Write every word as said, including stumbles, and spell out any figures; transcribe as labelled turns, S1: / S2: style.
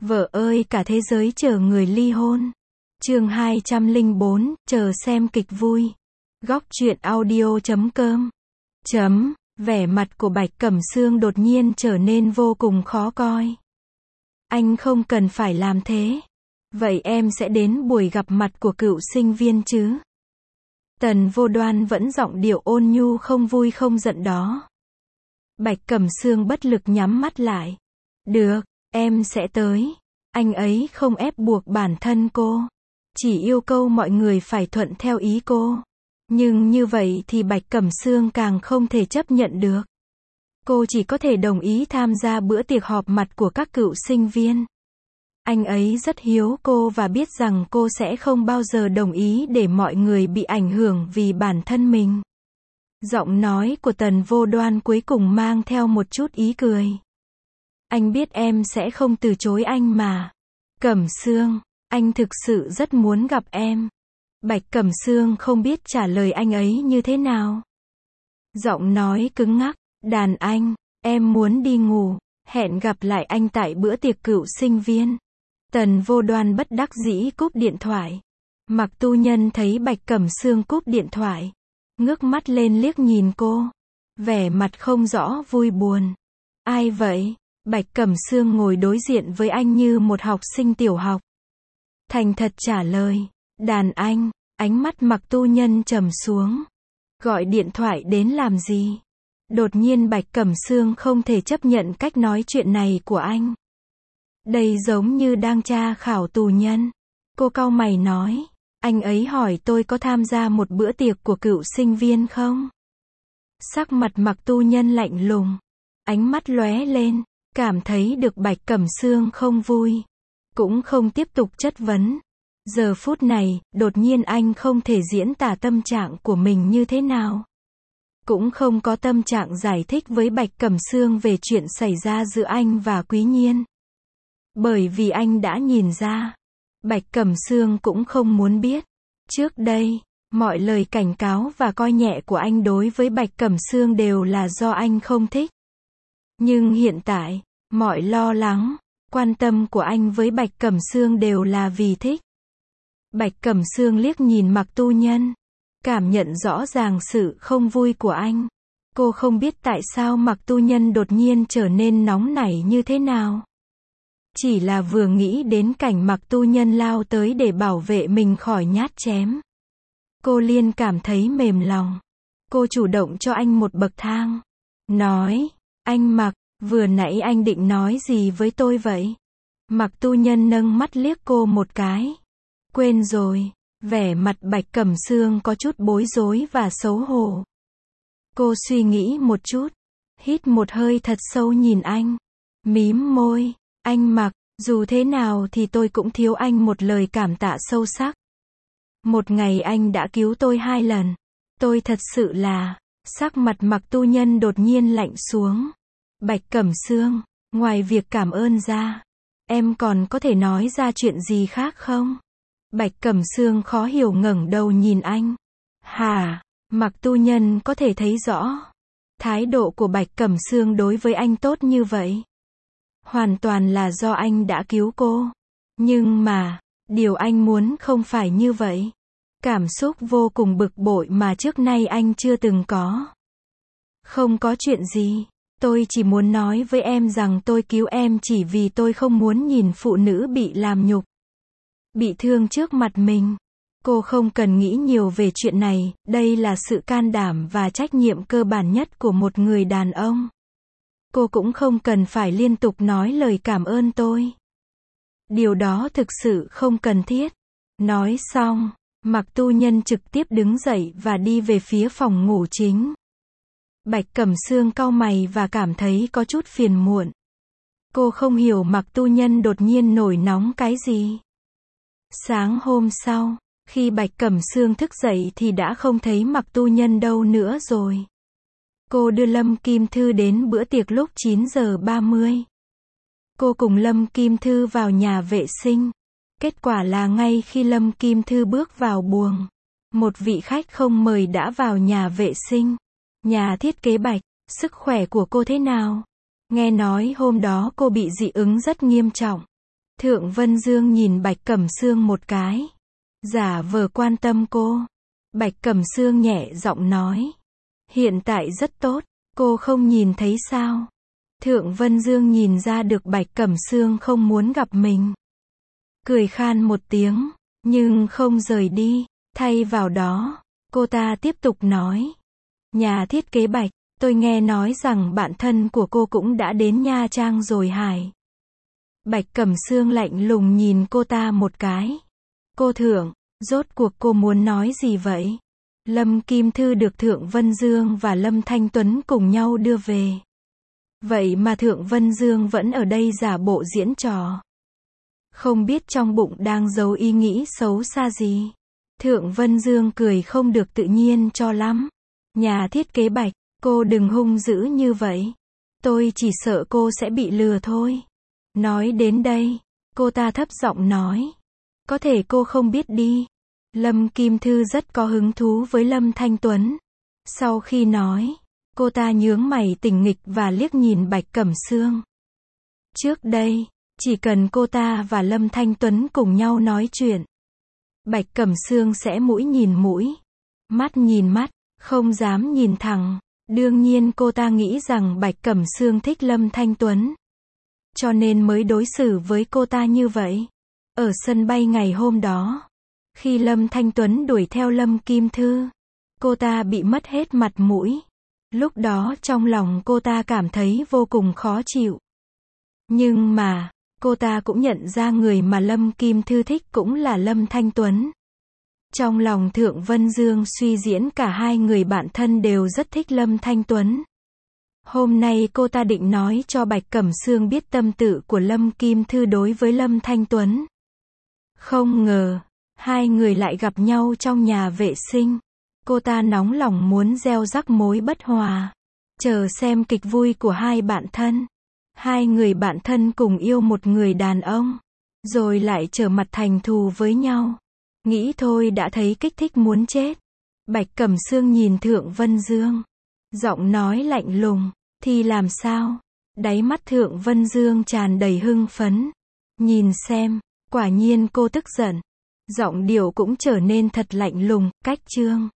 S1: Vợ ơi cả thế giới chờ người ly hôn. Chương hai trăm lẻ bốn, chờ xem kịch vui. Góc truyện audio chấm com. Chấm, vẻ mặt của Bạch Cẩm Sương đột nhiên trở nên vô cùng khó coi. Anh không cần phải làm thế. Vậy em sẽ đến buổi gặp mặt của cựu sinh viên chứ? Tần Vô Đoan vẫn giọng điệu ôn nhu không vui không giận đó. Bạch Cẩm Sương bất lực nhắm mắt lại. Được, em sẽ tới. Anh ấy không ép buộc bản thân cô. Chỉ yêu cầu mọi người phải thuận theo ý cô. Nhưng như vậy thì Bạch Cẩm Sương càng không thể chấp nhận được. Cô chỉ có thể đồng ý tham gia bữa tiệc họp mặt của các cựu sinh viên. Anh ấy rất hiếu cô và biết rằng cô sẽ không bao giờ đồng ý để mọi người bị ảnh hưởng vì bản thân mình. Giọng nói của Tần Vô Đoan cuối cùng mang theo một chút ý cười. Anh biết em sẽ không từ chối anh mà. Cẩm Sương, anh thực sự rất muốn gặp em. Bạch Cẩm Sương không biết trả lời anh ấy như thế nào. Giọng nói cứng ngắc, đàn anh, em muốn đi ngủ, hẹn gặp lại anh tại bữa tiệc cựu sinh viên. Tần Vô Đoan bất đắc dĩ cúp điện thoại. Mặc Tu Nhân thấy Bạch Cẩm Sương cúp điện thoại, ngước mắt lên liếc nhìn cô, vẻ mặt không rõ vui buồn. Ai vậy? Bạch Cẩm Sương ngồi đối diện với anh như một học sinh tiểu học. Thành thật trả lời, đàn anh. Ánh mắt Mặc Tu Nhân trầm xuống. Gọi điện thoại đến làm gì? Đột nhiên Bạch Cẩm Sương không thể chấp nhận cách nói chuyện này của anh. Đây giống như đang tra khảo tù nhân. Cô cau mày nói, anh ấy hỏi tôi có tham gia một bữa tiệc của cựu sinh viên không? Sắc mặt Mặc Tu Nhân lạnh lùng, ánh mắt lóe lên, cảm thấy được Bạch Cẩm Sương không vui, cũng không tiếp tục chất vấn. Giờ phút này, đột nhiên anh không thể diễn tả tâm trạng của mình như thế nào. Cũng không có tâm trạng giải thích với Bạch Cẩm Sương về chuyện xảy ra giữa anh và Quý Nhiên. Bởi vì anh đã nhìn ra, Bạch Cẩm Sương cũng không muốn biết. Trước đây, mọi lời cảnh cáo và coi nhẹ của anh đối với Bạch Cẩm Sương đều là do anh không thích. Nhưng hiện tại, mọi lo lắng, quan tâm của anh với Bạch Cẩm Sương đều là vì thích. Bạch Cẩm Sương liếc nhìn Mặc Tu Nhân, cảm nhận rõ ràng sự không vui của anh. Cô không biết tại sao Mặc Tu Nhân đột nhiên trở nên nóng nảy như thế nào. Chỉ là vừa nghĩ đến cảnh Mặc Tu Nhân lao tới để bảo vệ mình khỏi nhát chém, cô liền cảm thấy mềm lòng. Cô chủ động cho anh một bậc thang. Nói, anh Mặc, vừa nãy anh định nói gì với tôi vậy? Mặc Tu Nhân nâng mắt liếc cô một cái. Quên rồi. Vẻ mặt Bạch Cẩm Sương có chút bối rối và xấu hổ. Cô suy nghĩ một chút, hít một hơi thật sâu nhìn anh, mím môi, anh Mặc, dù thế nào thì tôi cũng thiếu anh một lời cảm tạ sâu sắc. Một ngày anh đã cứu tôi hai lần, tôi thật sự là, sắc mặt Mặc Tu Nhân đột nhiên lạnh xuống. Bạch Cẩm Sương, ngoài việc cảm ơn ra, em còn có thể nói ra chuyện gì khác không? Bạch Cẩm Sương khó hiểu ngẩng đầu nhìn anh. Hả? Mặc Tu Nhân có thể thấy rõ. Thái độ của Bạch Cẩm Sương đối với anh tốt như vậy. Hoàn toàn là do anh đã cứu cô. Nhưng mà, điều anh muốn không phải như vậy. Cảm xúc vô cùng bực bội mà trước nay anh chưa từng có. Không có chuyện gì. Tôi chỉ muốn nói với em rằng tôi cứu em chỉ vì tôi không muốn nhìn phụ nữ bị làm nhục, bị thương trước mặt mình. Cô không cần nghĩ nhiều về chuyện này, đây là sự can đảm và trách nhiệm cơ bản nhất của một người đàn ông. Cô cũng không cần phải liên tục nói lời cảm ơn tôi. Điều đó thực sự không cần thiết. Nói xong, Mặc Tu Nhân trực tiếp đứng dậy và đi về phía phòng ngủ chính. Bạch Cẩm Sương cau mày và cảm thấy có chút phiền muộn. Cô không hiểu Mặc Tu Nhân đột nhiên nổi nóng cái gì. Sáng hôm sau, khi Bạch Cẩm Sương thức dậy thì đã không thấy Mặc Tu Nhân đâu nữa rồi. Cô đưa Lâm Kim Thư đến bữa tiệc lúc chín giờ ba mươi. Cô cùng Lâm Kim Thư vào nhà vệ sinh. Kết quả là ngay khi Lâm Kim Thư bước vào buồng, một vị khách không mời đã vào nhà vệ sinh. Nhà thiết kế Bạch, sức khỏe của cô thế nào? Nghe nói hôm đó cô bị dị ứng rất nghiêm trọng. Thượng Vân Dương nhìn Bạch Cẩm Sương một cái. Giả vờ quan tâm cô. Bạch Cẩm Sương nhẹ giọng nói. Hiện tại rất tốt, cô không nhìn thấy sao? Thượng Vân Dương nhìn ra được Bạch Cẩm Sương không muốn gặp mình. Cười khan một tiếng, nhưng không rời đi. Thay vào đó, cô ta tiếp tục nói. Nhà thiết kế Bạch, tôi nghe nói rằng bạn thân của cô cũng đã đến Nha Trang rồi hài. Bạch Cẩm Sương lạnh lùng nhìn cô ta một cái. Cô Thượng, rốt cuộc cô muốn nói gì vậy? Lâm Kim Thư được Thượng Vân Dương và Lâm Thanh Tuấn cùng nhau đưa về. Vậy mà Thượng Vân Dương vẫn ở đây giả bộ diễn trò. Không biết trong bụng đang giấu ý nghĩ xấu xa gì. Thượng Vân Dương cười không được tự nhiên cho lắm. Nhà thiết kế Bạch, cô đừng hung dữ như vậy. Tôi chỉ sợ cô sẽ bị lừa thôi. Nói đến đây, cô ta thấp giọng nói. Có thể cô không biết đi. Lâm Kim Thư rất có hứng thú với Lâm Thanh Tuấn. Sau khi nói, cô ta nhướng mày tình nghịch và liếc nhìn Bạch Cẩm Sương. Trước đây, chỉ cần cô ta và Lâm Thanh Tuấn cùng nhau nói chuyện, Bạch Cẩm Sương sẽ mũi nhìn mũi, mắt nhìn mắt, không dám nhìn thẳng. Đương nhiên cô ta nghĩ rằng Bạch Cẩm Sương thích Lâm Thanh Tuấn, cho nên mới đối xử với cô ta như vậy. Ở sân bay ngày hôm đó, khi Lâm Thanh Tuấn đuổi theo Lâm Kim Thư, cô ta bị mất hết mặt mũi. Lúc đó trong lòng cô ta cảm thấy vô cùng khó chịu. Nhưng mà, cô ta cũng nhận ra người mà Lâm Kim Thư thích cũng là Lâm Thanh Tuấn. Trong lòng Thượng Vân Dương suy diễn cả hai người bạn thân đều rất thích Lâm Thanh Tuấn. Hôm nay cô ta định nói cho Bạch Cẩm Sương biết tâm tư của Lâm Kim Thư đối với Lâm Thanh Tuấn. Không ngờ, hai người lại gặp nhau trong nhà vệ sinh. Cô ta nóng lòng muốn gieo rắc mối bất hòa. Chờ xem kịch vui của hai bạn thân. Hai người bạn thân cùng yêu một người đàn ông, rồi lại trở mặt thành thù với nhau. Nghĩ thôi đã thấy kích thích muốn chết. Bạch Cẩm Sương nhìn Thượng Vân Dương. Giọng nói lạnh lùng. Thì làm sao? Đáy mắt Thượng Vân Dương tràn đầy hưng phấn. Nhìn xem, quả nhiên cô tức giận. Giọng điệu cũng trở nên thật lạnh lùng, cách chương.